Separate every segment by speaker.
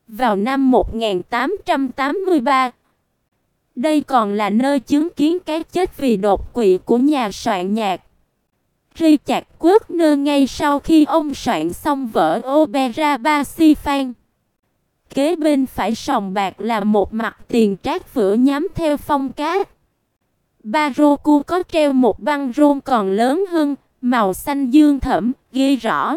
Speaker 1: Vào năm 1883, đây còn là nơi chứng kiến cái chết vì đột quỵ của nhà soạn nhạc Richard Wagner ngay sau khi ông soạn xong vở opera Parsifal. Kế bên phải sòng bạc là một mặt tiền trát vữa nhắm theo phong cát. Baroque có treo một băng rôn còn lớn hơn, màu xanh dương thẫm, ghi rõ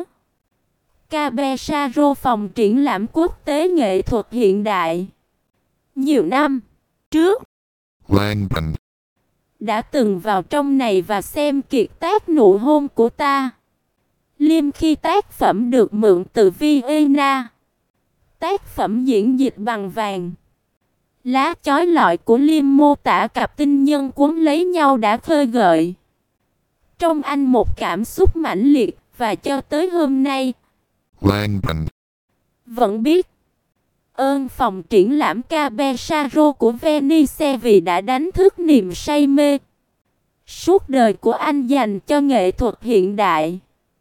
Speaker 1: Cabesaro phòng triển lãm quốc tế nghệ thuật hiện đại. Nhiều năm trước,
Speaker 2: Langdon
Speaker 1: đã từng vào trong này và xem kiệt tác Nụ hôn của ta. Liêm khi tác phẩm được mượn từ Vienna. Tác phẩm diễn dịch bằng vàng. Lá chói lọi của Liêm mô tả cặp tình nhân cuốn lấy nhau đã khơi gợi trong anh một cảm xúc mãnh liệt, và cho tới hôm nay,
Speaker 2: Langdon
Speaker 1: vẫn biết ơn phòng triển lãm Cabesaro của Venice vì đã đánh thức niềm say mê suốt đời của anh dành cho nghệ thuật hiện đại.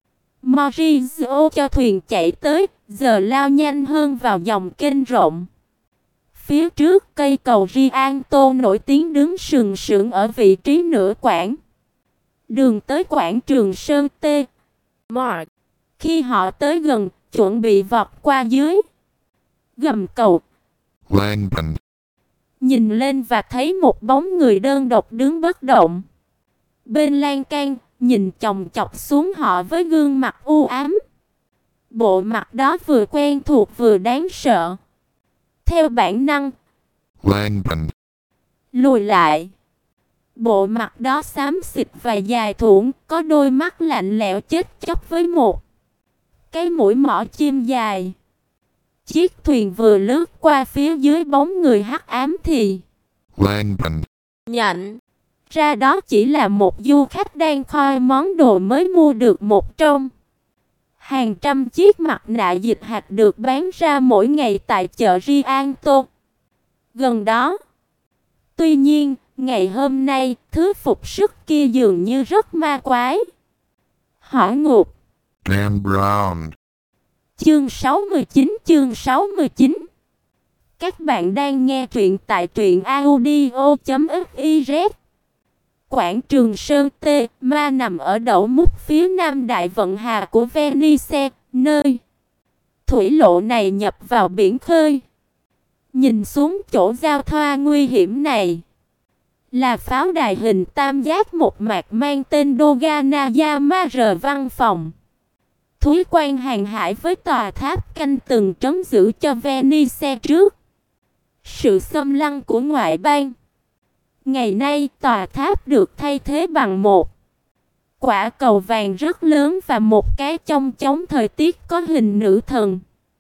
Speaker 1: Maurizio cho thuyền chạy tới, giờ lao nhanh hơn vào dòng kênh rộng. Phía trước cây cầu Rialto nổi tiếng đứng sừng sững ở vị trí nửa quãng. Đường tới quảng trường Sơn T. Mark. Khi họ tới gần, chuẩn bị vọt qua dưới gầm cầu,
Speaker 2: Langdon
Speaker 1: nhìn lên và thấy một bóng người đơn độc đứng bất động bên lan can, nhìn chòng chọc xuống họ với gương mặt u ám. Bộ mặt đó vừa quen thuộc vừa đáng sợ. Theo bản năng,
Speaker 2: Langdon
Speaker 1: lùi lại. Bộ mặt đó xám xịt và dài thuộn, có đôi mắt lạnh lẽo chết chóc với một cái mũi mỏ chim dài. Chiếc thuyền vừa lướt qua phía dưới bóng người hắc ám thì
Speaker 2: Langdon
Speaker 1: nhận ra đó chỉ là một du khách đang coi món đồ mới mua được một trong hàng trăm chiếc mặt nạ dịch hạch được bán ra mỗi ngày tại chợ Rialto gần đó. Tuy nhiên, ngày hôm nay, thứ phục sức kia dường như rất ma quái. Hỏa ngục.
Speaker 2: Dan Brown
Speaker 1: Chương 69. Các bạn đang nghe truyện tại truyệnaudio.fiz. Quảng trường Sơn T. Ma nằm ở đẩu mút phía nam Đại vận hà của Venice, nơi thủy lộ này nhập vào biển khơi. Nhìn xuống chỗ giao thoa nguy hiểm này là pháo đài hình tam giác một mặt mang tên Dogana Yamara văn phòng. Thúy quan hàng hải với tòa tháp canh từng trấn giữ cho Venice trước sự xâm lăng của ngoại bang. Ngày nay tòa tháp được thay thế bằng một quả cầu vàng rất lớn và một cái chong chống thời tiết có hình nữ thần.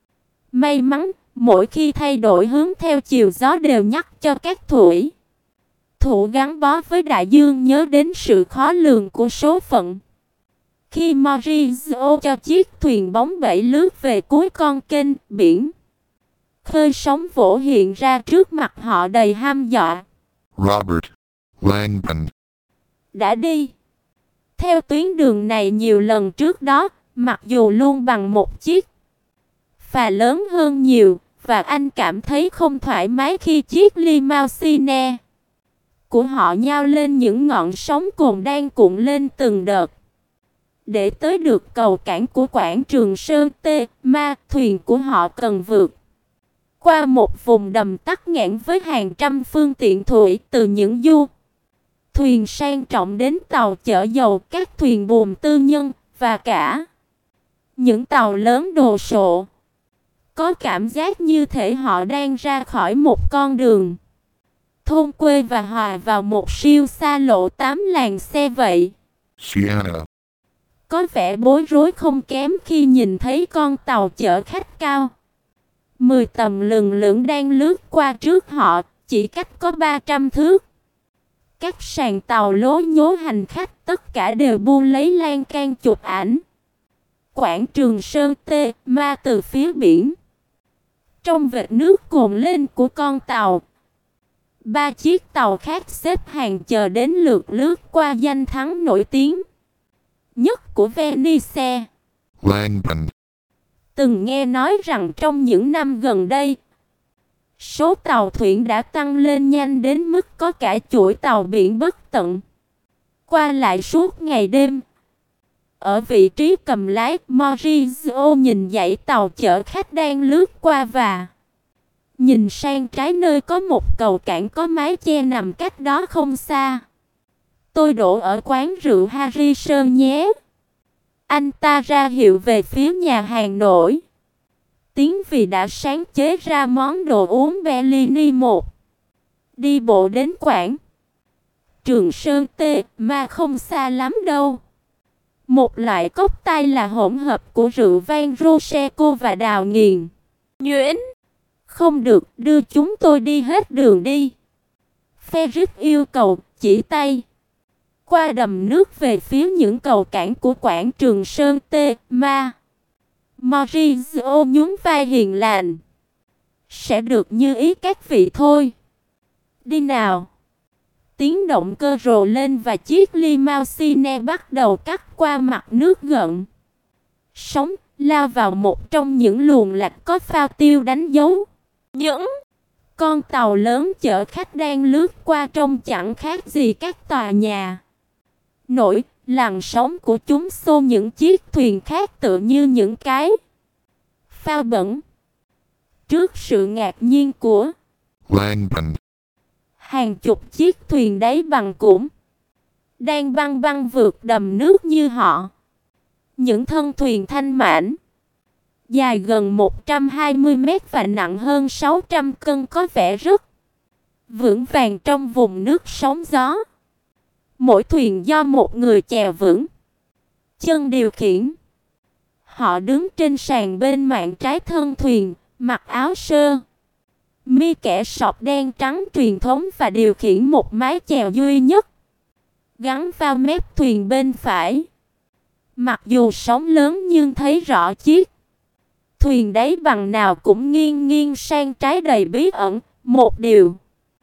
Speaker 1: May mắn, mỗi khi thay đổi hướng theo chiều gió đều nhắc cho các thủy thủ gắn bó với đại dương nhớ đến sự khó lường của số phận. Khi Maurizio cho chiếc thuyền bóng bẩy lướt về cuối con kênh biển, khơi sóng vỗ hiện ra trước mặt họ đầy hăm dọa.
Speaker 2: Robert Langdon
Speaker 1: Đã đi theo tuyến đường này nhiều lần trước đó, mặc dù luôn bằng một chiếc phà lớn hơn nhiều, và anh cảm thấy không thoải mái khi chiếc limousine của họ nhao lên những ngọn sóng cồn đang cuộn lên từng đợt. Để tới được cầu cảng của quảng trường Sơn T, Ma, thuyền của họ cần vượt qua một vùng đầm tắc nghẽn với hàng trăm phương tiện thủy, từ những du thuyền sang trọng đến tàu chở dầu, các thuyền buồm tư nhân và cả những tàu lớn đồ sộ. Có cảm giác như thể họ đang ra khỏi một con đường thôn quê và hòa vào một siêu xa lộ 8 làn xe vậy.
Speaker 2: Sienna
Speaker 1: Có vẻ bối rối không kém khi nhìn thấy con tàu chở khách cao 10 tầm lừng lững đang lướt qua trước họ, chỉ cách có 300 thước. Các sàn tàu lố nhố hành khách tất cả đều bu lấy lan can chụp ảnh. Quảng trường Sơn T, Ma từ phía biển. Trong vệt nước cồn lên của con tàu, 3 chiếc tàu khác xếp hàng chờ đến lượt lướt qua danh thắng nổi tiếng nhất của Venice.
Speaker 2: Langdon
Speaker 1: Từng nghe nói rằng trong những năm gần đây, số tàu thuyền đã tăng lên nhanh đến mức có cả chuỗi tàu biển bất tận, qua lại suốt ngày đêm. Ở vị trí cầm lái, Maurizio nhìn dãy tàu chở khách đang lướt qua và nhìn sang trái nơi có một cầu cảng có mái che nằm cách đó không xa. Tôi đổ ở quán rượu Harrison nhé. Anh ta ra hiệu về phía nhà hàng nổi tiếng vì đã sáng chế ra món đồ uống Bellini một. Đi bộ đến quảng Trường Sơn Tê mà không xa lắm đâu. Một loại cốc tay là hỗn hợp của rượu vang Prosecco và đào nghiền. Nhuyễn, không được, đưa chúng tôi đi hết đường đi. Ferris yêu cầu, chỉ tay qua đầm nước về phía những cầu cảng của quảng Trường Sơn Tê Ma. Maurizio nhún vai hiền lành. Sẽ được như ý các vị thôi. Đi nào. Tiếng động cơ rồ lên và chiếc limousine bắt đầu cắt qua mặt nước gợn sóng, lao vào một trong những luồng lạch có phao tiêu đánh dấu. Những con tàu lớn chở khách đang lướt qua trông chẳng khác gì các tòa nhà nổi, làn sóng của chúng xô những chiếc thuyền khác tựa như những cái phao bẩn. Trước sự ngạc nhiên của
Speaker 2: Langdon,
Speaker 1: hàng chục chiếc thuyền đáy bằng cũng đang băng băng vượt đầm nước như họ. Những thân thuyền thanh mãn, dài gần 120 mét và nặng hơn 600 cân có vẻ rất vững vàng trong vùng nước sóng gió. Mỗi thuyền do một người chèo vững chân điều khiển. Họ đứng trên sàn bên mạn trái thân thuyền, mặc áo sơ mi kẻ sọc đen trắng truyền thống và điều khiển một mái chèo duy nhất gắn vào mép thuyền bên phải. Mặc dù sóng lớn nhưng thấy rõ chiếc thuyền đáy bằng nào cũng nghiêng nghiêng sang trái đầy bí ẩn. Một điều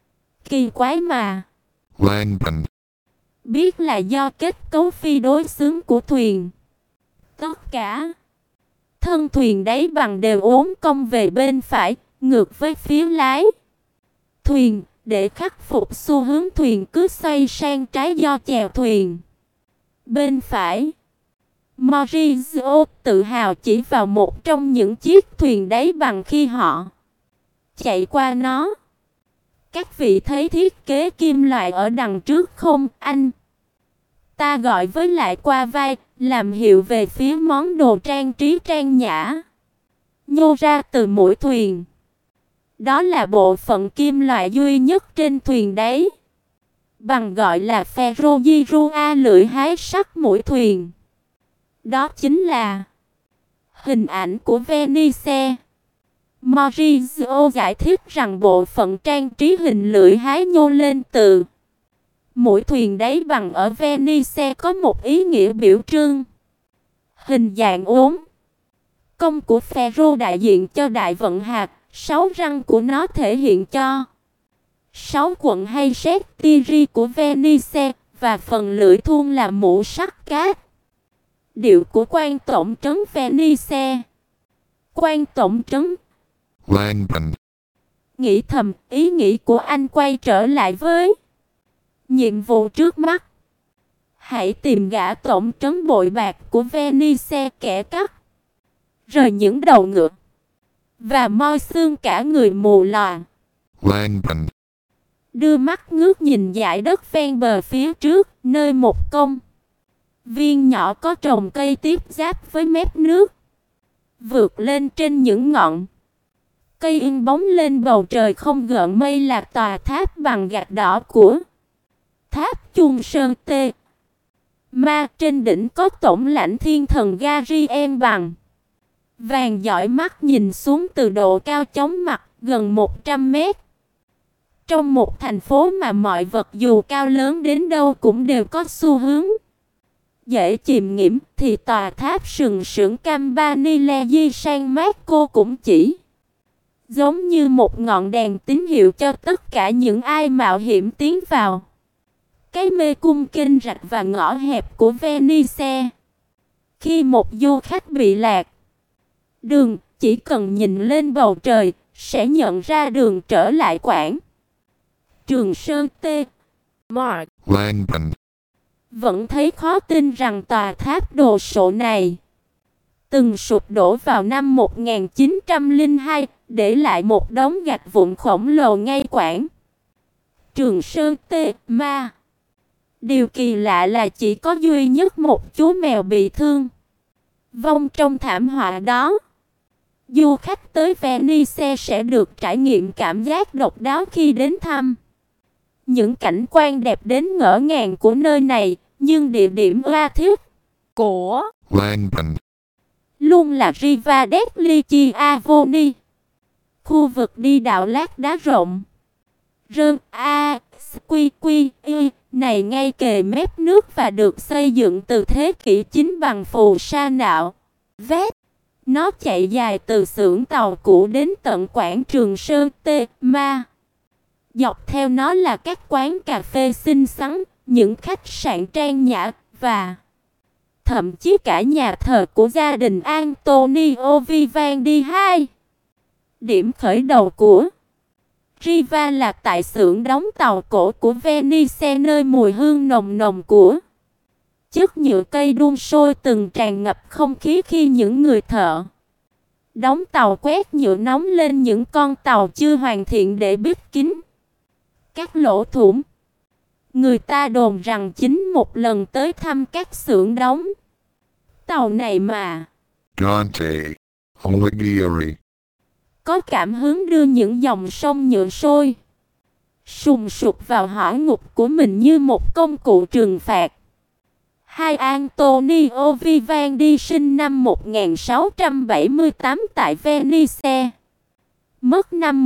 Speaker 1: kỳ quái mà
Speaker 2: Langdon,
Speaker 1: biết là do kết cấu phi đối xứng của thuyền. Tất cả thân thuyền đáy bằng đều uốn cong về bên phải, ngược với phía lái thuyền, để khắc phục xu hướng thuyền cứ xoay sang trái do chèo thuyền bên phải. Maurizio tự hào chỉ vào một trong những chiếc thuyền đáy bằng khi họ chạy qua nó. Các vị thấy thiết kế kim loại ở đằng trước không anh? Ta gọi với lại qua vai, làm hiệu về phía món đồ trang trí trang nhã nhô ra từ mũi thuyền. Đó là bộ phận kim loại duy nhất trên thuyền đấy, bằng gọi là ferrogirua, lưỡi hái sắt mũi thuyền. Đó chính là hình ảnh của Venice. Maurizio giải thích rằng bộ phận trang trí hình lưỡi hái nhô lên từ mũi thuyền đáy bằng ở Venice có một ý nghĩa biểu trưng. Hình dạng uốn cong của Ferro đại diện cho đại vận hạt, 6 răng của nó thể hiện cho 6 quận hay sestieri của Venice, và phần lưỡi thun là mũ sắt cát, điệu của quan tổng trấn Venice. Quan tổng trấn
Speaker 2: Langdon,
Speaker 1: nghĩ thầm, ý nghĩ của anh quay trở lại với nhiệm vụ trước mắt. Hãy tìm gã tổng trấn bội bạc của Venice, kẻ cắt rời những đầu ngựa và moi xương cả người mù lòa.
Speaker 2: Langdon,
Speaker 1: Đưa mắt ngước nhìn dải đất ven bờ phía trước, nơi một công viên nhỏ có trồng cây tiếp giáp với mép nước. Vượt lên trên những ngọn cây in bóng lên bầu trời không gợn mây là tòa tháp bằng gạch đỏ của tháp Chung Sơn Tê Ma. Trên đỉnh có tổng lãnh thiên thần Garien bằng vàng, dõi mắt nhìn xuống từ độ cao chóng mặt gần 100 mét. Trong một thành phố mà mọi vật dù cao lớn đến đâu cũng đều có xu hướng dễ chìm nghiễm, thì tòa tháp sừng sững Campanile di San Marco cũng chỉ giống như một ngọn đèn tín hiệu cho tất cả những ai mạo hiểm tiến vào cái mê cung kênh rạch và ngõ hẹp của Venice. Khi một du khách bị lạc, Đường, chỉ cần nhìn lên bầu trời, sẽ nhận ra đường trở lại Quảng Trường Sơn T. Mark
Speaker 2: Langban,
Speaker 1: vẫn thấy khó tin rằng tòa tháp đồ sộ này từng sụp đổ vào năm 1902, để lại một đống gạch vụn khổng lồ ngay Quảng Trường Sơn T. Ma. Điều kỳ lạ là chỉ có duy nhất một chú mèo bị thương vong trong thảm họa đó. Du khách tới Venice sẽ được trải nghiệm cảm giác độc đáo khi đến thăm những cảnh quan đẹp đến ngỡ ngàng của nơi này, nhưng địa điểm ưa thích của
Speaker 2: Langban,
Speaker 1: luôn là Riva degli Chiavoni, khu vực đi đảo lát đá rộng rơn a quy quy y này ngay kề mép nước và được xây dựng từ thế kỷ 9 bằng phù sa nạo vét. Nó chạy dài từ xưởng tàu cũ đến tận quảng trường Sơn T. Ma. Dọc theo nó là các quán cà phê xinh xắn, những khách sạn trang nhã và thậm chí cả nhà thờ của gia đình Antonio Vivaldi II. Điểm khởi đầu của Riva là tại xưởng đóng tàu cổ của Venice, nơi mùi hương nồng nồng của chất nhựa cây đun sôi từng tràn ngập không khí khi những người thợ đóng tàu quét nhựa nóng lên những con tàu chưa hoàn thiện để bít kín các lỗ thủng. Người ta đồn rằng chính một lần tới thăm các xưởng đóng tàu này mà
Speaker 2: Dante Alighieri,
Speaker 1: có cảm hứng đưa những dòng sông nhựa sôi sùng sục vào hỏa ngục của mình như một công cụ trừng phạt. Hai Antonio Vivaldi sinh năm 1678 tại Venice, mất năm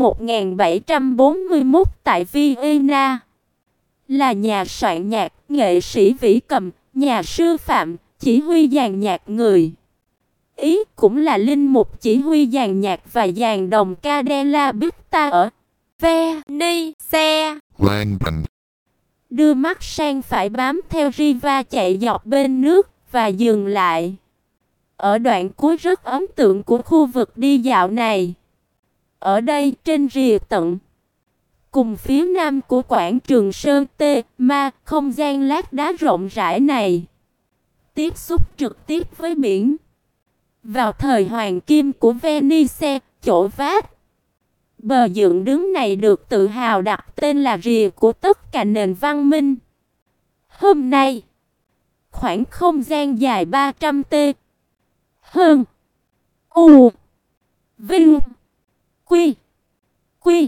Speaker 1: 1741 tại Vienna, là nhà soạn nhạc, nghệ sĩ vĩ cầm, nhà sư phạm, chỉ huy dàn nhạc người Ý, cũng là linh mục chỉ huy dàn nhạc và dàn đồng ca della Pitta ở Venice.
Speaker 2: Langban,
Speaker 1: Đưa mắt sang phải bám theo Riva chạy dọc bên nước và dừng lại ở đoạn cuối rất ấn tượng của khu vực đi dạo này. Ở đây, trên rìa tận cùng phía nam của quảng trường Sơn T. Ma, không gian lát đá rộng rãi này tiếp xúc trực tiếp với biển. Vào thời hoàng kim của Venice, chỗ vát bờ dựng đứng này được tự hào đặt tên là rìa của tất cả nền văn minh. Hôm nay, khoảng không gian dài 300 t hơn u vinh quy quy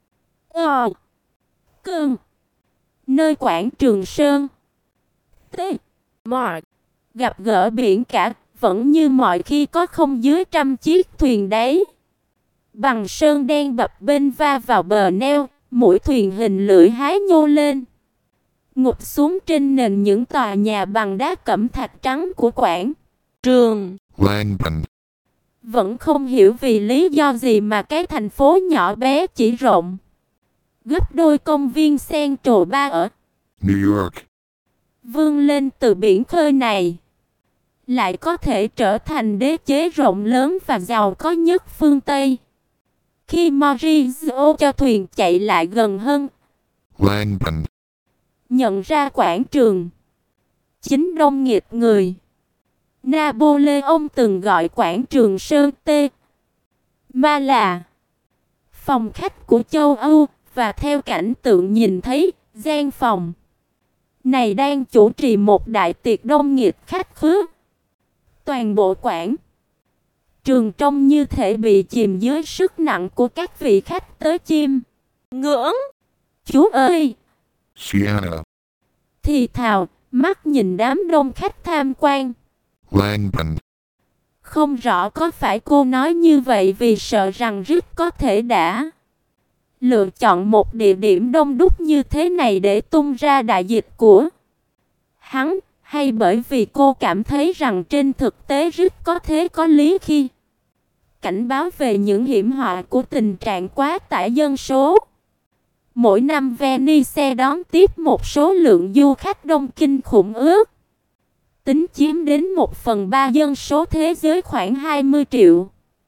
Speaker 1: cơn nơi quảng trường Sơn T. Mark gặp gỡ biển cả, vẫn như mọi khi có không dưới 100 chiếc thuyền đáy bằng sơn đen bập bênh va vào bờ neo, mũi thuyền hình lưỡi hái nhô lên, ngụp xuống trên nền những tòa nhà bằng đá cẩm thạch trắng của quảng trường.
Speaker 2: Langban,
Speaker 1: Vẫn không hiểu vì lý do gì mà cái thành phố nhỏ bé chỉ rộng gấp đôi công viên Central Park ở
Speaker 2: New York,
Speaker 1: vươn lên từ biển khơi này lại có thể trở thành đế chế rộng lớn và giàu có nhất phương Tây. Khi Maurizio cho thuyền chạy lại gần hơn,
Speaker 2: Langban,
Speaker 1: nhận ra quảng trường chính đông nghịt người. Napoleon từng gọi quảng trường Sơn T. Ma là phòng khách của châu Âu, và theo cảnh tượng nhìn thấy, gian phòng này đang chủ trì một đại tiệc đông nghịt khách khứa. Toàn bộ quảng trường trông như thể bị chìm dưới sức nặng của các vị khách tới chiêm ngưỡng. Chú ơi!
Speaker 2: Siena,
Speaker 1: Thì thào, mắt nhìn đám đông khách tham quan.
Speaker 2: Langban,
Speaker 1: Không rõ có phải cô nói như vậy vì sợ rằng Rick có thể đã lựa chọn một địa điểm đông đúc như thế này để tung ra đại dịch của hắn, hay bởi vì cô cảm thấy rằng trên thực tế Rick có thế có lý khi cảnh báo về những hiểm họa của tình trạng quá tải dân số. Mỗi năm Venice đón tiếp một số lượng du khách đông kinh khủng ước tính chiếm đến 1/3 dân số thế giới khoảng 20 triệu.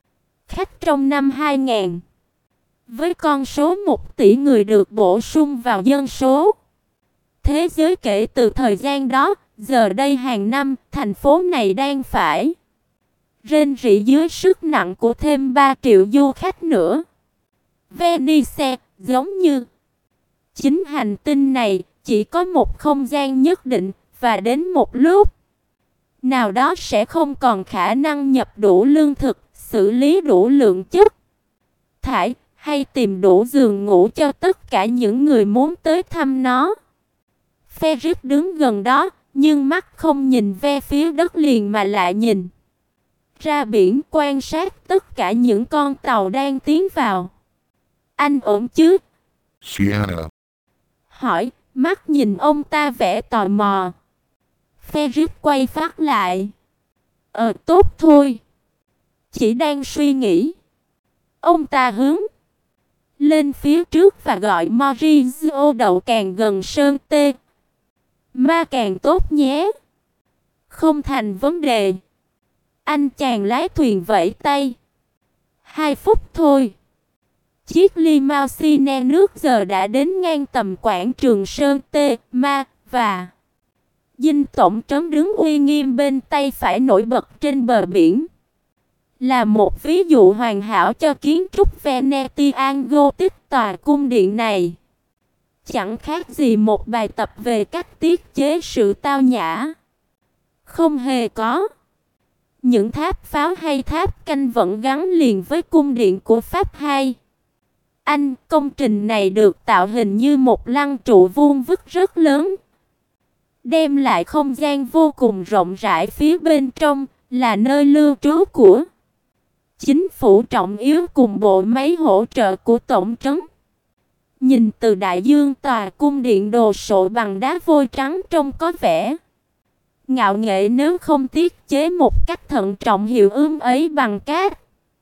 Speaker 1: khách trong năm 2000. Với con số 1 tỷ người được bổ sung vào dân số thế giới kể từ thời gian đó, giờ đây hàng năm, thành phố này đang phải rên rỉ dưới sức nặng của thêm 3 triệu du khách nữa. Venice, giống như chính hành tinh này, chỉ có một không gian nhất định, và đến một lúc nào đó sẽ không còn khả năng nhập đủ lương thực, xử lý đủ lượng chất thải, hay tìm đủ giường ngủ cho tất cả những người muốn tới thăm nó. Ferris đứng gần đó, nhưng mắt không nhìn về phía đất liền mà lại nhìn ra biển, quan sát tất cả những con tàu đang tiến vào. Anh ổn chứ?
Speaker 2: Sienna.
Speaker 1: Hỏi, mắt nhìn ông ta vẻ tò mò. Ferris quay phát lại. Tốt thôi. Chỉ đang suy nghĩ. Ông ta hướng lên phía trước và gọi Maurizio đậu càng gần sơn tê. Ma càng tốt nhé. Không thành vấn đề. Anh chàng lái thuyền vẫy tay. 2 phút thôi. Chiếc limousine nước giờ đã đến ngang tầm quảng trường Sơn Tê, Ma và Dinh tổng trấn đứng uy nghiêm bên tay phải nổi bật trên bờ biển. Là một ví dụ hoàn hảo cho kiến trúc Venetian Gothic. Tòa cung điện này chẳng khác gì một bài tập về cách tiết chế sự tao nhã. Không hề có những tháp pháo hay tháp canh vẫn gắn liền với cung điện của Pháp hay. Công trình này được tạo hình như một lăng trụ vuông vức rất lớn, đem lại không gian vô cùng rộng rãi. Phía bên trong là nơi lưu trú của chính phủ trọng yếu cùng bộ máy hỗ trợ của tổng trấn. Nhìn từ đại dương, tòa cung điện đồ sộ bằng đá vôi trắng trông có vẻ ngạo nghễ nếu không tiết chế một cách thận trọng hiệu ứng ấy bằng cát.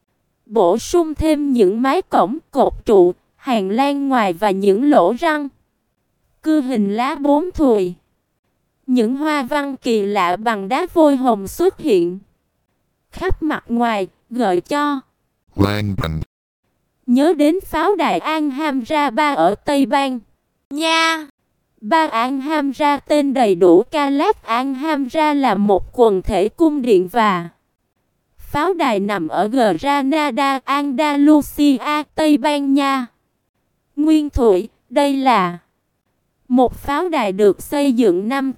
Speaker 1: Bổ sung thêm những mái cổng, cột trụ, hàng lan ngoài và những lỗ răng cưa hình lá 4 thùy. Những hoa văn kỳ lạ bằng đá vôi hồng xuất hiện khắp mặt ngoài, gợi cho
Speaker 2: Langban.
Speaker 1: nhớ đến pháo đài Alhambra ba ở Tây Ban Nha. Ba Alhambra tên đầy đủ Calat Alhambra là một quần thể cung điện và pháo đài nằm ở Granada, Andalusia, Tây Ban Nha. Nguyên thủy, đây là một pháo đài được xây dựng năm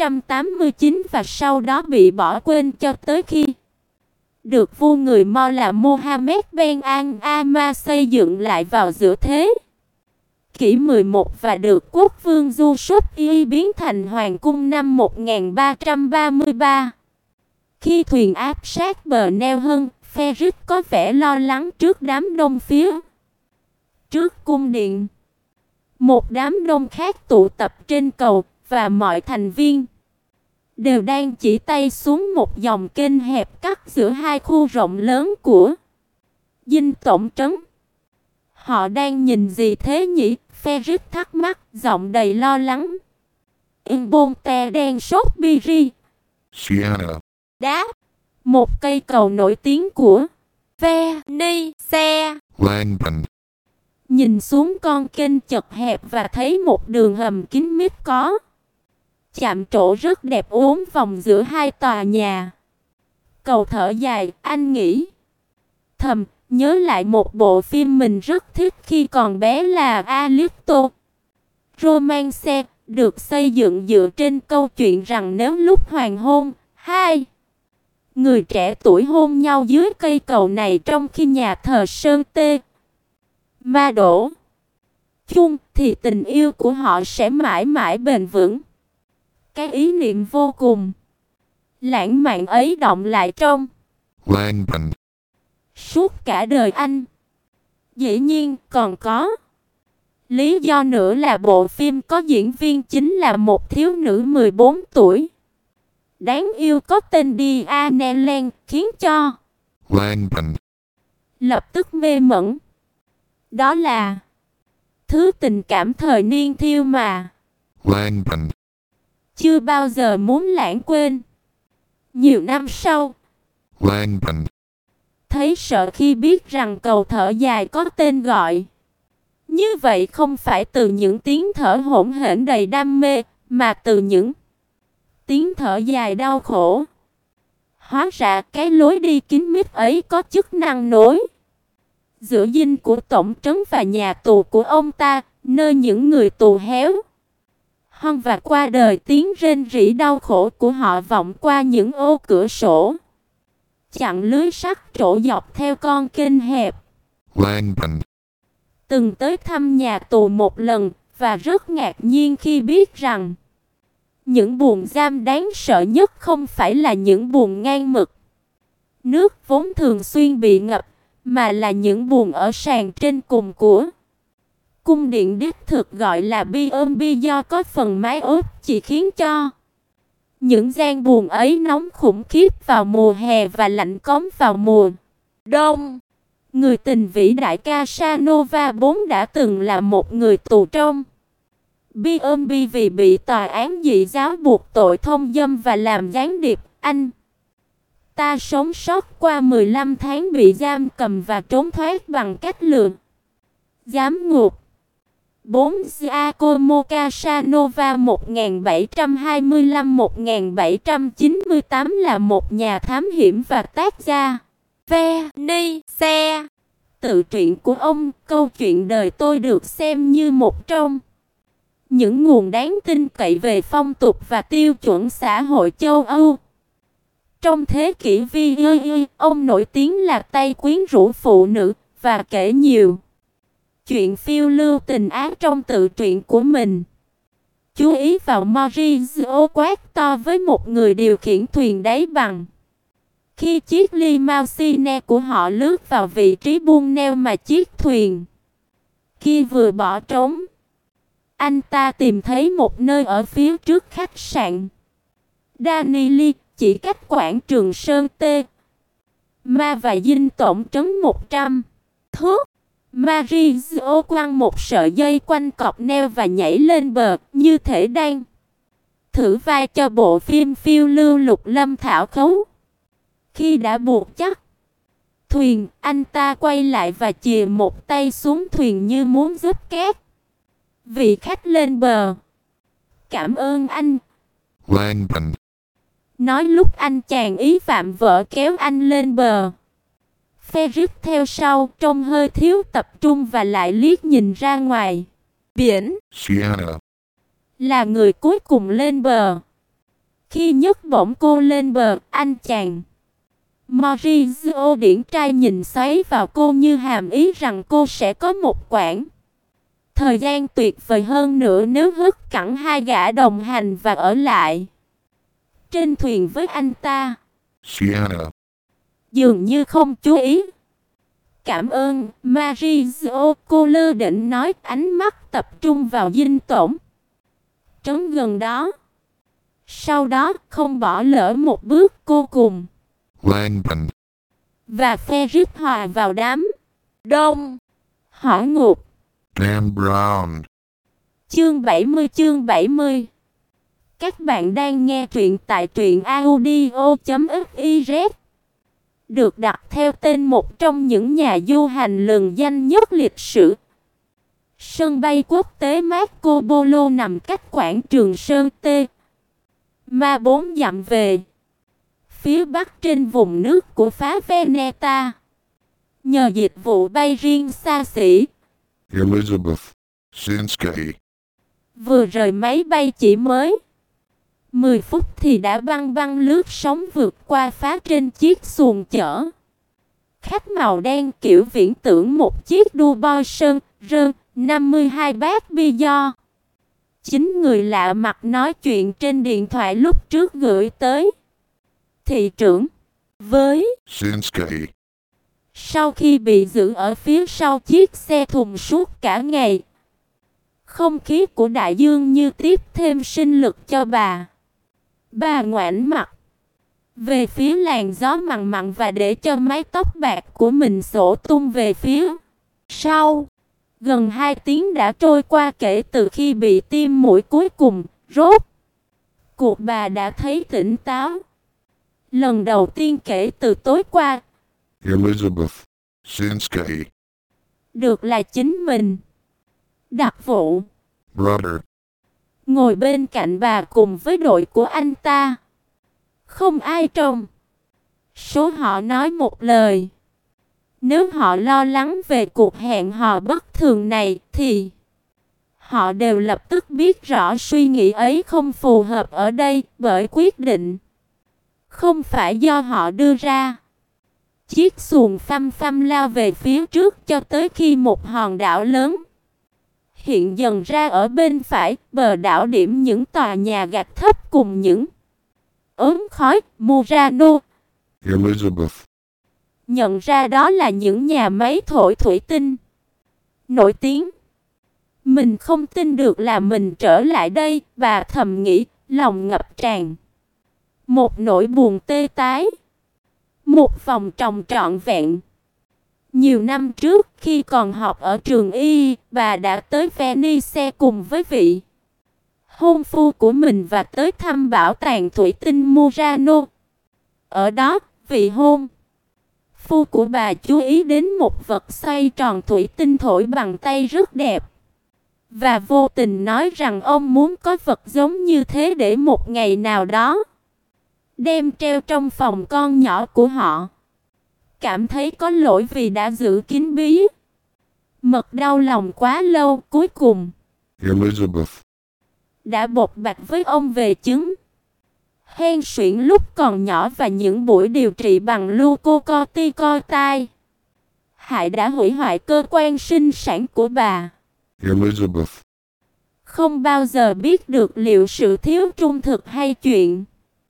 Speaker 1: 889 và sau đó bị bỏ quên cho tới khi được vua người Mo là Mohammed Ben Al-Amma xây dựng lại vào giữa thế kỷ 11 và được quốc vương Yusuf Y biến thành hoàng cung năm 1333. Khi thuyền áp sát bờ neo hơn, Ferris có vẻ lo lắng trước đám đông phía trước cung điện. Một đám đông khác tụ tập trên cầu và mọi thành viên đều đang chỉ tay xuống một dòng kênh hẹp cắt giữa hai khu rộng lớn của dinh tổng trấn. Họ đang nhìn gì thế nhỉ? Ferris thắc mắc, giọng đầy lo lắng. Bonte đen sốt biri.
Speaker 2: Sienna.
Speaker 1: Đáp. Một cây cầu nổi tiếng của Venice.
Speaker 2: Langban.
Speaker 1: Nhìn xuống con kênh chật hẹp và thấy một đường hầm kín mít có chạm trổ rất đẹp uốn vòng giữa hai tòa nhà. Cầu thở dài, anh nghĩ thầm, nhớ lại một bộ phim mình rất thích khi còn bé là Alito Romance, được xây dựng dựa trên câu chuyện rằng nếu lúc hoàng hôn, hai người trẻ tuổi hôn nhau dưới cây cầu này trong khi nhà thờ Sơn Tê Ma đổ chung thì tình yêu của họ sẽ mãi mãi bền vững. Cái ý niệm vô cùng lãng mạn ấy đọng lại trong
Speaker 2: Langban.
Speaker 1: suốt cả đời anh. Dĩ nhiên còn có lý do nữa là bộ phim có diễn viên chính là một thiếu nữ 14 tuổi đáng yêu có tên Diane Lane, khiến cho
Speaker 2: Langban.
Speaker 1: lập tức mê mẩn. Đó là thứ tình cảm thời niên thiếu mà
Speaker 2: Langban.
Speaker 1: chưa bao giờ muốn lãng quên. Nhiều năm sau,
Speaker 2: Langban.
Speaker 1: Thấy sợ khi biết rằng cầu thở dài có tên gọi. Như vậy không phải từ những tiếng thở hổn hển đầy đam mê, mà từ những tiếng thở dài đau khổ. Hóa ra cái lối đi kín mít ấy có chức năng nối giữa dinh của tổng trấn và nhà tù của ông ta, nơi những người tù héo hon và qua đời tiếng rên rỉ đau khổ của họ vọng qua những ô cửa sổ. Chặn lưới sắt trổ dọc theo con kênh hẹp.
Speaker 2: Langban.
Speaker 1: Từng tới thăm nhà tù một lần và rất ngạc nhiên khi biết rằng những buồng giam đáng sợ nhất không phải là những buồng ngang mực, nước vốn thường xuyên bị ngập, mà là những buồng ở sàn trên cùng của cung điện đích thực gọi là B&B do có phần mái ốp chỉ khiến cho những gian buồng ấy nóng khủng khiếp vào mùa hè và lạnh cóng vào mùa đông. Người tình vĩ đại Casanova vốn đã từng là một người tù trong B&B vì bị tòa án dị giáo buộc tội thông dâm và làm gián điệp. Anh ta sống sót qua 15 tháng bị giam cầm và trốn thoát bằng cách lừa giám ngục. 4. Giacomo Casanova 1725-1798 là một nhà thám hiểm và tác giả Venice. Tự truyện của ông, câu chuyện đời tôi được xem như một trong những nguồn đáng tin cậy về phong tục và tiêu chuẩn xã hội châu Âu. Trong thế kỷ VII, ông nổi tiếng là tay quyến rũ phụ nữ và kể nhiều chuyện phiêu lưu tình ác trong tự truyện của mình. Chú ý vào Maurizio quát to với một người điều khiển thuyền đáy bằng. Khi chiếc limousine của họ lướt vào vị trí buông neo mà chiếc thuyền kia vừa bỏ trống, anh ta tìm thấy một nơi ở phía trước khách sạn Danili, chỉ cách quảng trường Sơn Tê Ma và dinh tổng trấn 100 thước. Maurizio quăng một sợi dây quanh cọc neo và nhảy lên bờ, như thể đang thử vai cho bộ phim phiêu lưu Lục Lâm Thảo Khấu. Khi đã buộc chắc thuyền, anh ta quay lại và chìa một tay xuống thuyền như muốn giúp các vị khách lên bờ. Cảm ơn anh.
Speaker 2: Langban.
Speaker 1: Nói lúc anh chàng ý phạm vợ kéo anh lên bờ. Ferris theo sau, trông hơi thiếu tập trung và lại liếc nhìn ra ngoài biển.
Speaker 2: Sienna.
Speaker 1: Là người cuối cùng lên bờ. Khi nhấc bổng cô lên bờ, anh chàng Maurizio điển trai nhìn xoáy vào cô như hàm ý rằng cô sẽ có một quãng thời gian tuyệt vời hơn nữa nếu hất cẳng hai gã đồng hành và ở lại trên thuyền với anh ta.
Speaker 2: Sienna.
Speaker 1: Dường như không chú ý. Cảm ơn, Maurizio, cô lơ đễnh nói, ánh mắt tập trung vào dinh tổng trấn gần đó. Sau đó, không bỏ lỡ một bước, cô cùng
Speaker 2: Langban.
Speaker 1: và Ferris hòa vào đám đông hỏa ngục.
Speaker 2: Dan Brown.
Speaker 1: Chương 70. Các bạn đang nghe truyện tại truyệnaudio.fiz. Được đặt theo tên một trong những nhà du hành lừng danh nhất lịch sử. Sân bay quốc tế Marco Polo nằm cách quảng trường Sơn Tê Ma 4 dặm về phía bắc trên vùng nước của phá Veneta. Nhờ dịch vụ bay riêng xa xỉ,
Speaker 2: Elizabeth Sinsky.
Speaker 1: vừa rời máy bay chỉ mới 10 phút thì đã băng băng lướt sóng vượt qua phá trên chiếc xuồng chở khách màu đen kiểu viễn tưởng, một chiếc đua boi sơn rơn 52 bát bi do chính người lạ mặt nói chuyện trên điện thoại lúc trước gửi tới thị trưởng với
Speaker 2: Sinsky.
Speaker 1: Sau khi bị giữ ở phía sau chiếc xe thùng suốt cả ngày, không khí của đại dương như tiếp thêm sinh lực cho bà. Bà ngoảnh mặt về phía làn gió mặn mặn và để cho mái tóc bạc của mình xõa tung về phía sau. Gần 2 tiếng đã trôi qua kể từ khi bị tiêm mũi cuối cùng, rốt cuộc bà đã thấy tỉnh táo. Lần đầu tiên kể từ tối qua,
Speaker 2: Elizabeth Shinsky.
Speaker 1: Được là chính mình. Đặc vụ
Speaker 2: Brother.
Speaker 1: ngồi bên cạnh bà cùng với đội của anh ta. Không ai trong số họ nói một lời. Nếu họ lo lắng về cuộc hẹn hò bất thường này thì họ đều lập tức biết rõ suy nghĩ ấy không phù hợp ở đây, bởi quyết định không phải do họ đưa ra. Chiếc xuồng phăm phăm lao về phía trước cho tới khi một hòn đảo lớn hiện dần ra ở bên phải bờ đảo, điểm những tòa nhà gạch thấp cùng những ốm khói. Murano
Speaker 2: Elizabeth
Speaker 1: nhận ra đó là những nhà máy thổi thủy tinh nổi tiếng. Mình không tin được là mình trở lại đây, bà thầm nghĩ, lòng ngập tràn một nỗi buồn tê tái. Một vòng tròn trọn vẹn. Nhiều năm trước, khi còn học ở trường y, bà đã tới Venice cùng với vị hôn phu của mình và tới thăm bảo tàng thủy tinh Murano. Ở đó, vị hôn phu của bà chú ý đến một vật xoay tròn thủy tinh thổi bằng tay rất đẹp, và vô tình nói rằng ông muốn có vật giống như thế để một ngày nào đó đem treo trong phòng con nhỏ của họ. Cảm thấy có lỗi vì đã giữ kín bí mật đau lòng quá lâu, cuối cùng
Speaker 2: Elizabeth
Speaker 1: đã bộc bạch với ông về chứng hen suyễn lúc còn nhỏ và những buổi điều trị bằng glucocorticoid hại đã hủy hoại cơ quan sinh sản của bà.
Speaker 2: Elizabeth
Speaker 1: Không bao giờ biết được liệu sự thiếu trung thực hay chuyện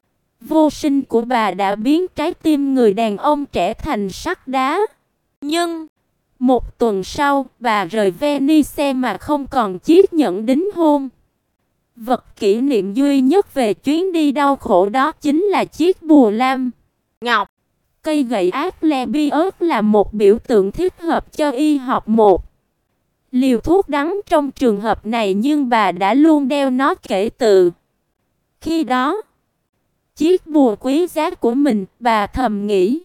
Speaker 1: vô sinh của bà đã biến trái tim người đàn ông trẻ thành sắt đá. Nhưng một tuần sau, bà rời Venice mà không còn chiếc nhẫn đính hôn. Vật kỷ niệm duy nhất về chuyến đi đau khổ đó chính là chiếc bùa lam ngọc. Cây gậy Asclepius là một biểu tượng thích hợp cho y học một liều thuốc đắng trong trường hợp này, nhưng bà đã luôn đeo nó kể từ khi đó. Chiếc bùa quý giá của mình, bà thầm nghĩ.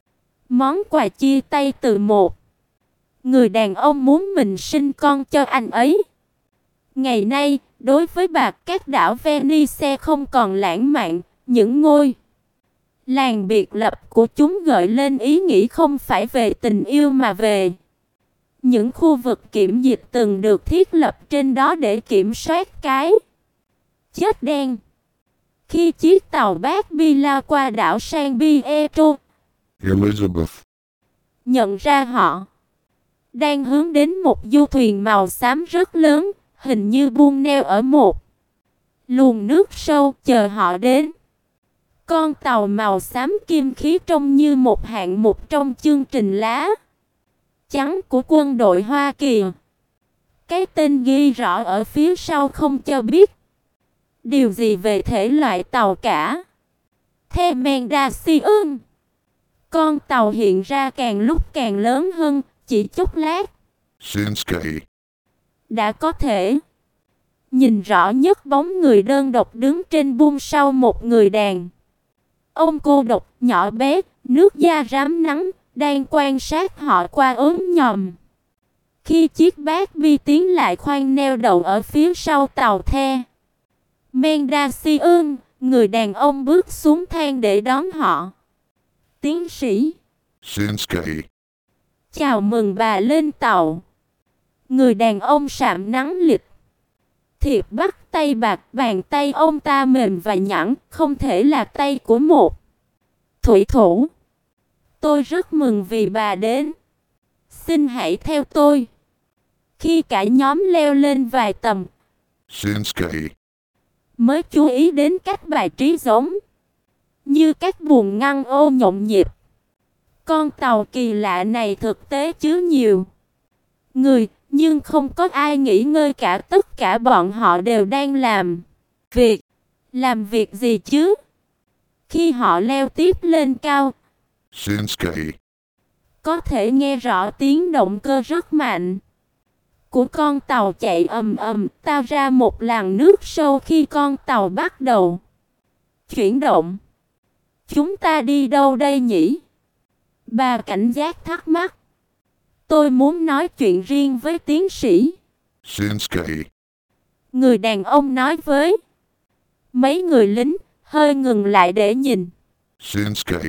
Speaker 1: Món quà chia tay từ một người đàn ông muốn mình sinh con cho anh ấy. Ngày nay, đối với bà, các đảo Venice không còn lãng mạn. Những ngôi làng biệt lập của chúng gợi lên ý nghĩ không phải về tình yêu mà về những khu vực kiểm dịch từng được thiết lập trên đó để kiểm soát cái chết đen. Khi chiếc tàu Bát Bi lao qua đảo San Pietro,
Speaker 2: Elizabeth
Speaker 1: nhận ra họ đang hướng đến một du thuyền màu xám rất lớn, hình như buông neo ở một luồng nước sâu chờ họ đến. Con tàu màu xám kim khí trông như một hạng mục trong chương trình lá chắn của quân đội Hoa Kỳ. Cái tên ghi rõ ở phía sau không cho biết điều gì về thể loại tàu cả. Themendasium. Con tàu hiện ra càng lúc càng lớn hơn, chỉ chốc lát
Speaker 2: Shinsky
Speaker 1: đã có thể nhìn rõ nhất bóng người đơn độc đứng trên bung sau một người đàn ông cô độc, nhỏ bé, nước da rám nắng, đang quan sát họ qua ốm nhòm. Khi chiếc Bát Bi tiến lại khoan neo đậu ở phía sau tàu The Mendasium, người đàn ông bước xuống thang để đón họ. Tiến sĩ
Speaker 2: Shinsky
Speaker 1: chào mừng bà lên tàu. Người đàn ông sạm nắng lịch thiệp bắt tay bạc, bàn tay ông ta mềm và nhẵn, không thể là tay của một thủy thủ. Tôi rất mừng vì bà đến. Xin hãy theo tôi. Khi cả nhóm leo lên vài tầng,
Speaker 2: Shinsky
Speaker 1: mới chú ý đến cách bài trí giống như các buồng ngăn ô nhộn nhịp. Con tàu kỳ lạ này thực tế chứa nhiều người, nhưng không có ai nghỉ ngơi cả. Tất cả bọn họ đều đang làm việc. Làm việc gì chứ? Khi họ leo tiếp lên cao,
Speaker 2: Shinsky
Speaker 1: có thể nghe rõ tiếng động cơ rất mạnh của con tàu chạy ầm ầm, tạo ra một làn nước sâu khi con tàu bắt đầu chuyển động. Chúng ta đi đâu đây nhỉ? Bà cảnh giác thắc mắc. Tôi muốn nói chuyện riêng với tiến sĩ.
Speaker 2: Shinsuke.
Speaker 1: Người đàn ông nói với mấy người lính, hơi ngừng lại để nhìn.
Speaker 2: Shinsuke.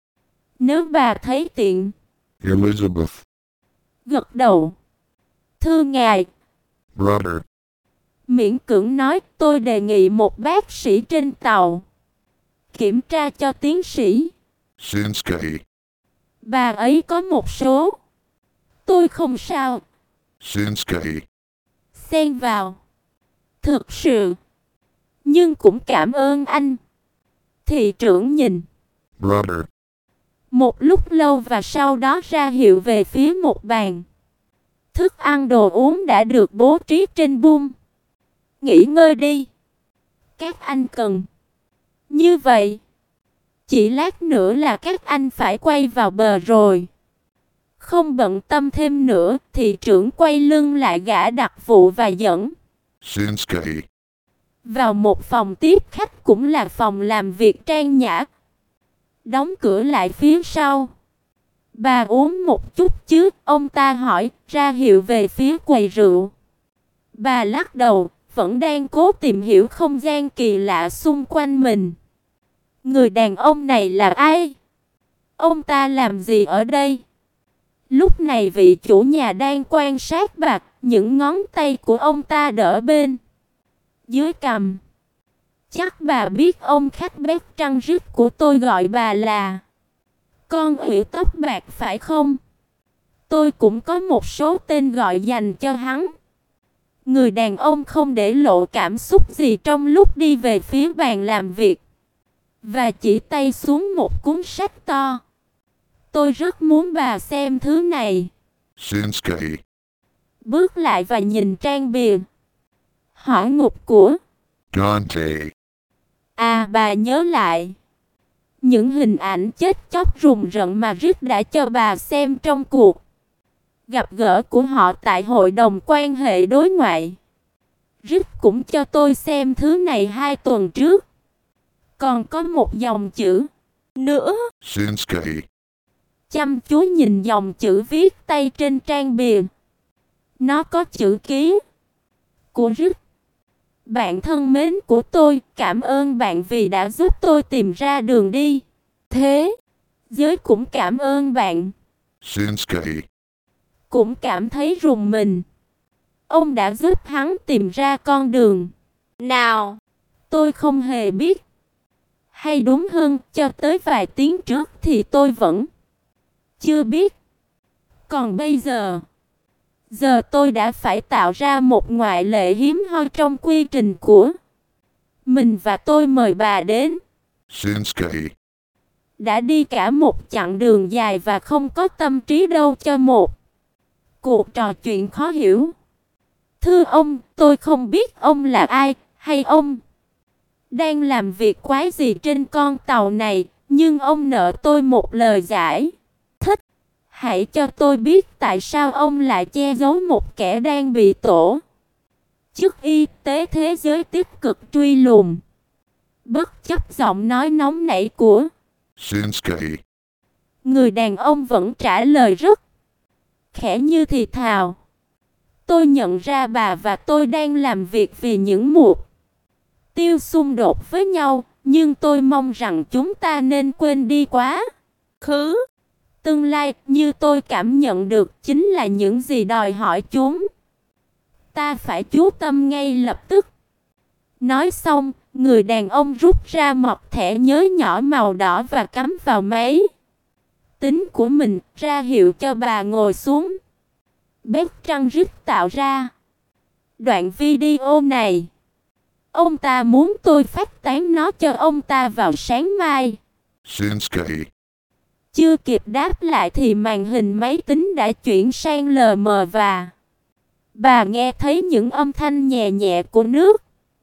Speaker 1: Nếu bà thấy tiện.
Speaker 2: Elizabeth.
Speaker 1: Gật đầu. Thưa ngài.
Speaker 2: Brother.
Speaker 1: Miễn cưỡng nói, tôi đề nghị một bác sĩ trên tàu kiểm tra cho tiến sĩ.
Speaker 2: Shinsuke.
Speaker 1: Bà ấy có một số. Tôi không sao.
Speaker 2: Shinsuke.
Speaker 1: Xen vào. Thực sự. Nhưng cũng cảm ơn anh. Thị trưởng nhìn.
Speaker 2: Brother.
Speaker 1: Một lúc lâu và sau đó ra hiệu về phía một bàn. Thức ăn đồ uống đã được bố trí trên bung. Nghỉ ngơi đi. Các anh cần. Như vậy. Chỉ lát nữa là các anh phải quay vào bờ rồi. Không bận tâm thêm nữa, thị trưởng quay lưng lại gã đặc vụ và dẫn
Speaker 2: Shinsuke.
Speaker 1: vào một phòng tiếp khách cũng là phòng làm việc trang nhã. Đóng cửa lại phía sau. Bà uống một chút chứ, ông ta hỏi, ra hiệu về phía quầy rượu. Bà lắc đầu, vẫn đang cố tìm hiểu không gian kỳ lạ xung quanh mình. Người đàn ông này là ai? Ông ta làm gì ở đây? Lúc này vị chủ nhà đang quan sát bà, những ngón tay của ông ta đỡ bên dưới cằm. Chắc bà biết ông khách bếp trăng rít của tôi gọi bà là con ủy tóc bạc phải không? Tôi cũng có một số tên gọi dành cho hắn. Người đàn ông không để lộ cảm xúc gì trong lúc đi về phía bàn làm việc và chỉ tay xuống một cuốn sách to. Tôi rất muốn bà xem thứ này.
Speaker 2: Shinsuke.
Speaker 1: Bước lại và nhìn trang bìa. Hỏi ngục của
Speaker 2: Dante.
Speaker 1: À, bà nhớ lại những hình ảnh chết chóc rùng rợn mà Rick đã cho bà xem trong cuộc gặp gỡ của họ tại hội đồng quan hệ đối ngoại. Rick cũng cho tôi xem thứ này 2 tuần trước. Còn có một dòng chữ nữa.
Speaker 2: Shinsuke.
Speaker 1: Chăm chú nhìn dòng chữ viết tay trên trang bìa. Nó có chữ ký của Rick. Bạn thân mến của tôi, cảm ơn bạn vì đã giúp tôi tìm ra đường đi. Thế giới cũng cảm ơn bạn.
Speaker 2: Shinsuke.
Speaker 1: Cũng cảm thấy rùng mình. Ông đã giúp hắn tìm ra con đường. Nào, tôi không hề biết. Hay đúng hơn, cho tới vài tiếng trước thì tôi vẫn chưa biết. Còn bây giờ tôi đã phải tạo ra một ngoại lệ hiếm hoi trong quy trình của mình và tôi mời bà đến.
Speaker 2: Shinsuke.
Speaker 1: Đã đi cả một chặng đường dài và không có tâm trí đâu cho một cuộc trò chuyện khó hiểu. Thưa ông, tôi không biết ông là ai, hay ông đang làm việc quái gì trên con tàu này, nhưng ông nợ tôi một lời giải thích. Hãy cho tôi biết tại sao ông lại che giấu một kẻ đang bị tổ chức y tế thế giới tích cực truy lùng. Bất chấp giọng nói nóng nảy của
Speaker 2: Shinsuke.
Speaker 1: người đàn ông vẫn trả lời rất khẽ như thì thào. Tôi nhận ra bà và tôi đang làm việc vì những mục tiêu xung đột với nhau, nhưng tôi mong rằng chúng ta nên quên đi quá khứ. Tương lai, như tôi cảm nhận được, chính là những gì đòi hỏi chúng ta phải chú tâm ngay lập tức. Nói xong, người đàn ông rút ra một thẻ nhớ nhỏ màu đỏ và cắm vào máy tính của mình, ra hiệu cho bà ngồi xuống. Bếp trăng rít tạo ra đoạn video này. Ông ta muốn tôi phát tán nó cho ông ta vào sáng mai.
Speaker 2: Shinsuke.
Speaker 1: Chưa kịp đáp lại thì màn hình máy tính đã chuyển sang lờ mờ và bà nghe thấy những âm thanh nhẹ nhẹ của nước.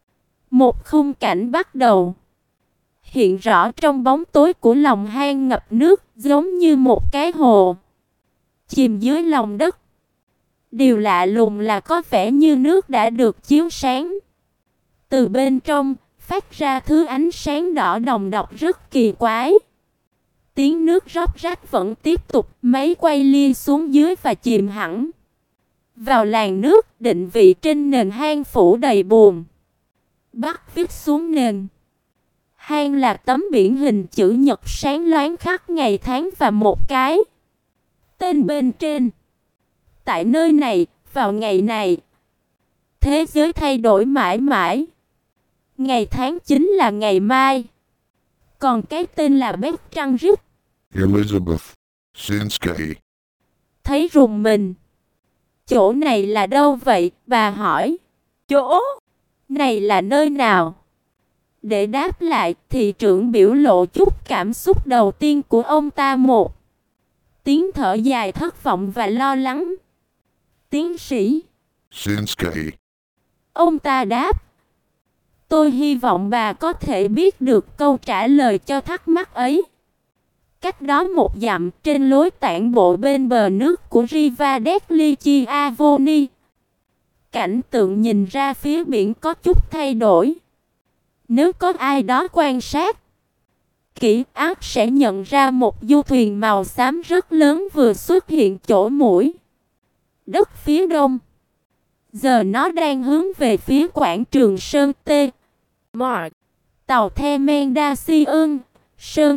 Speaker 1: Một khung cảnh bắt đầu hiện rõ trong bóng tối của lòng hang ngập nước, giống như một cái hồ chìm dưới lòng đất. Điều lạ lùng là có vẻ như nước đã được chiếu sáng từ bên trong, phát ra thứ ánh sáng đỏ đồng độc rất kỳ quái. tiếng nước róc rách vẫn tiếp tục, máy quay lia xuống dưới và chìm hẳn vào làn nước, định vị trên nền hang phủ đầy bùn. Bắt viết xuống nền hang là tấm biển hình chữ nhật sáng loáng khắc ngày tháng và một cái tên bên trên. Tại nơi này, vào ngày này, thế giới thay đổi mãi mãi. Ngày tháng chính là ngày mai. Còn cái tên là Bét Trăng Rít.
Speaker 2: Elizabeth Shinsky.
Speaker 1: Thấy rùng mình. Chỗ này là đâu vậy? Bà hỏi. Chỗ này là nơi nào? Để đáp lại, thị trưởng biểu lộ chút cảm xúc đầu tiên của ông ta, một tiếng thở dài thất vọng và lo lắng. Tiến sĩ
Speaker 2: Shinsky.
Speaker 1: Ông ta đáp. Tôi hy vọng bà có thể biết được câu trả lời cho thắc mắc ấy. Cách đó một dặm, trên lối tản bộ bên bờ nước của Riva degli Chiavoni, cảnh tượng nhìn ra phía biển có chút thay đổi. Nếu có ai đó quan sát kỹ, ắt sẽ nhận ra một du thuyền màu xám rất lớn vừa xuất hiện chỗ mũi đất phía đông. Giờ nó đang hướng về phía quảng trường Sơn T. Mark. Tàu Themendasian Sơn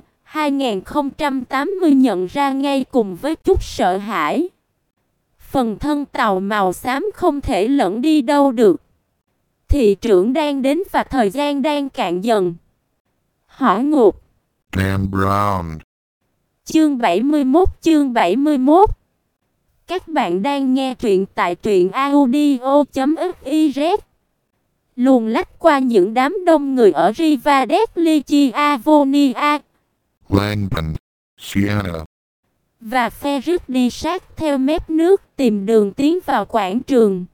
Speaker 1: 2080 nhận ra ngay cùng với chút sợ hãi. Phần thân tàu màu xám không thể lẫn đi đâu được. Thị trưởng đang đến và thời gian đang cạn dần. Hỏa ngục.
Speaker 2: Dan Brown.
Speaker 1: Chương 71. Các bạn đang nghe truyện tại truyệnaudio.fiz. Luồn lách qua những đám đông người ở Riva degli Chiavoni,
Speaker 2: Langdon, Siena.
Speaker 1: và Ferris đi sát theo mép nước tìm đường tiến vào quảng trường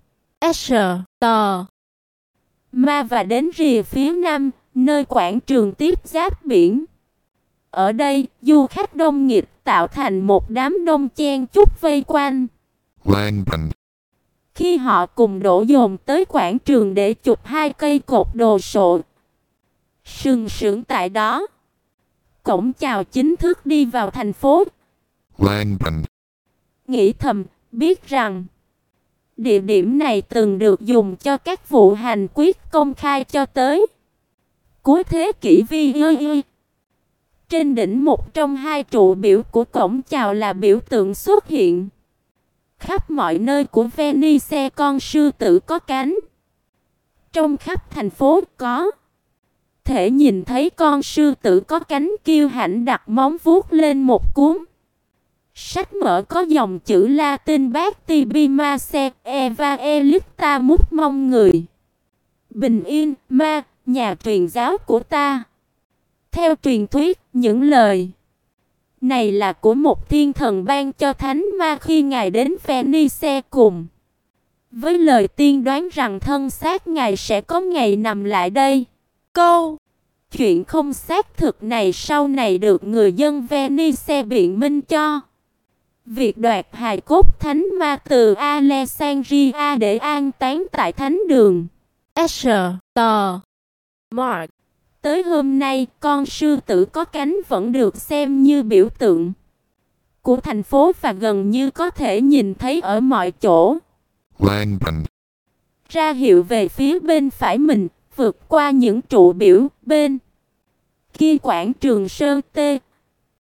Speaker 1: Ma và đến rìa phía nam, nơi quảng trường tiếp giáp biển. Ở đây, du khách đông nghịt tạo thành một đám đông chen chúc vây quanh.
Speaker 2: Langdon.
Speaker 1: Khi họ cùng đổ dồn tới quảng trường để chụp hai cây cột đồ sộ sừng sững tại đó. Cổng chào chính thức đi vào thành phố.
Speaker 2: Langdon.
Speaker 1: Nghĩ thầm, biết rằng địa điểm này từng được dùng cho các vụ hành quyết công khai cho tới cuối thế kỷ VI. Trên đỉnh một trong hai trụ biểu của cổng chào là biểu tượng xuất hiện khắp mọi nơi của Venice con sư tử có cánh. Trong khắp thành phố có thể nhìn thấy con sư tử có cánh kiêu hãnh đặt móng vuốt lên một cuốn sách mở có dòng chữ Latin Bacti Bimase Eva Elita mút mong người. Bình yên, ma, nhà truyền giáo của ta. Theo truyền thuyết, những lời này là của một thiên thần ban cho thánh ma khi ngài đến Venice cùng với lời tiên đoán rằng thân xác ngài sẽ có ngày nằm lại đây. Câu chuyện không xác thực này sau này được người dân Venice biện minh cho việc đoạt hài cốt thánh ma từ Alessandria để an táng tại thánh đường Mark. Tới hôm nay, con sư tử có cánh vẫn được xem như biểu tượng của thành phố và gần như có thể nhìn thấy ở mọi chỗ.
Speaker 2: Langdon.
Speaker 1: Ra hiệu về phía bên phải mình, vượt qua những trụ biểu bên kia quảng trường Sơn T.